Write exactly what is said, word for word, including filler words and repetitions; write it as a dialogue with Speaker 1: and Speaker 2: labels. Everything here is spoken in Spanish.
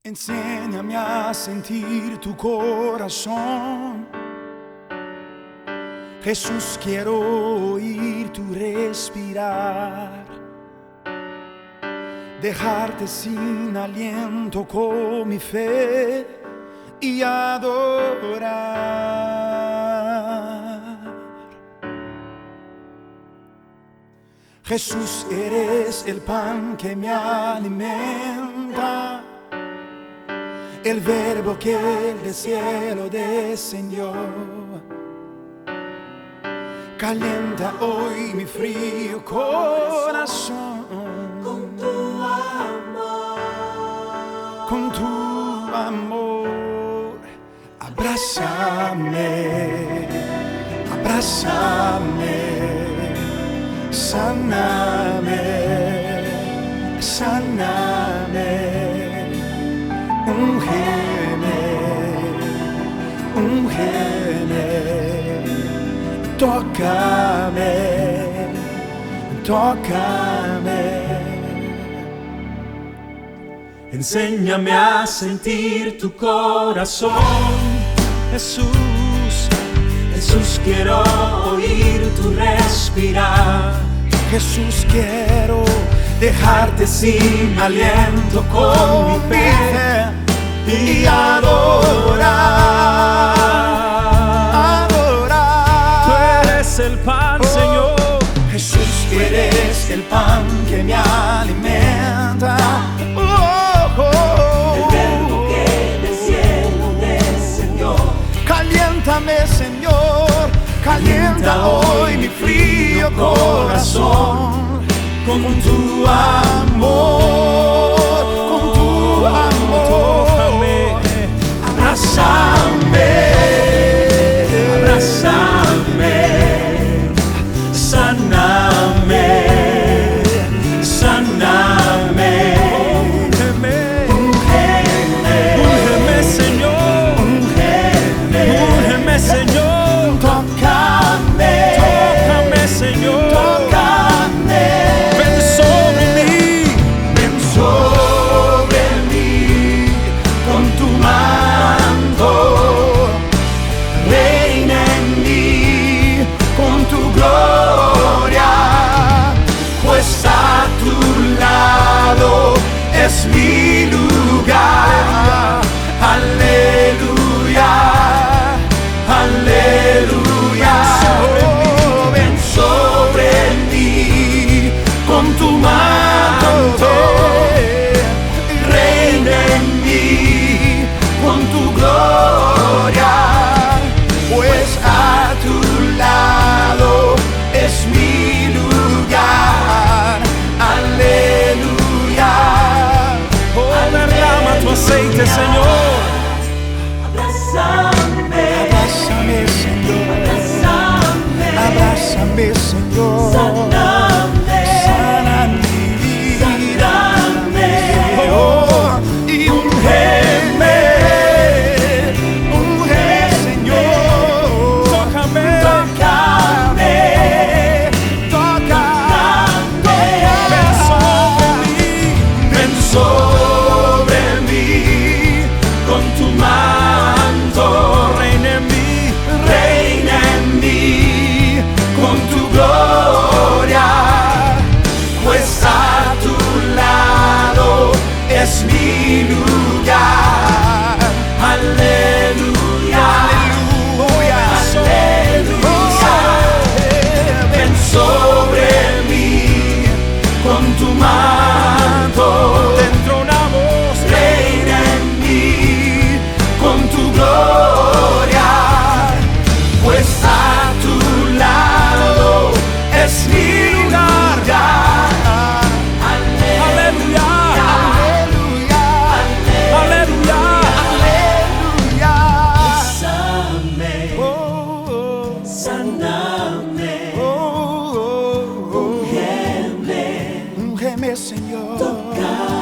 Speaker 1: Enséñame a sentir tu corazón. Jesús, quiero oír tu respirar, dejarte sin aliento con mi fe y adorar. Jesús, eres el pan que me alimenta, el verbo que del cielo descendió. Calienta hoy mi frío corazón
Speaker 2: con tu amor,
Speaker 1: con tu amor. Abrázame, abrázame, sáname, sáname, úngeme, úngeme, tócame, tócame.
Speaker 2: Enséñame a sentir tu corazón,
Speaker 1: Jesús,
Speaker 2: Jesús, quiero oír tu respirar.
Speaker 1: Jesús, quiero
Speaker 2: Dejarte sin aliento con mi fe y adorar.
Speaker 1: adorar.
Speaker 2: Tú eres el pan,
Speaker 1: Oh,
Speaker 2: Señor.
Speaker 1: Jesús, tú eres el pan que me alimenta. Oh, oh, oh.
Speaker 2: El verbo que del cielo descendió.
Speaker 1: Caliéntame, Señor, calienta hoy mi frío corazón con tu amor, con tu amor.
Speaker 2: Abrázame, abrázame, sáname, sáname,
Speaker 1: Úngeme,
Speaker 2: úngeme, Señor,
Speaker 1: úngeme,
Speaker 2: úngeme, Señor,
Speaker 1: tócame,
Speaker 2: tócame, Señor,
Speaker 1: tócame.
Speaker 2: ven sobre mí,
Speaker 1: Ven sobre mí con tu manto, reina en mí con tu gloria, pues a tu lado es mi lugar. Aleluya, aleluya. Oh, ven sobre mí con tu manto, reina en mí con tu gloria, pues a tu lado es mi lugar. Aleluya.
Speaker 2: oh, derrama tu aceite, Señor. Abrázame,
Speaker 1: Abrázame, Señor, abrázame, Señor,
Speaker 2: sáname,
Speaker 1: sana mi vida,
Speaker 2: sáname,
Speaker 1: oh, y úngeme, úngeme, Señor,
Speaker 2: tócame,
Speaker 1: tócame, tócame,
Speaker 2: ven sobre mí,
Speaker 1: ven sobre mí con tu manto,
Speaker 2: reina en mí,
Speaker 1: reina en mí con tu gloria, pues a tu lado es mi lugar. Aleluya, aleluya, aleluya. Ven sobre mí con tu manto,
Speaker 2: te entronamos,
Speaker 1: reina en mí con tu gloria, pues a tu lado es mi lugar.
Speaker 2: aleluya,
Speaker 1: Aleluya,
Speaker 2: aleluya,
Speaker 1: aleluya.
Speaker 2: sáname,
Speaker 1: Oh,
Speaker 2: sáname,
Speaker 1: oh, oh, oh.
Speaker 2: úngeme,
Speaker 1: Úngeme, Señor,
Speaker 2: tócame,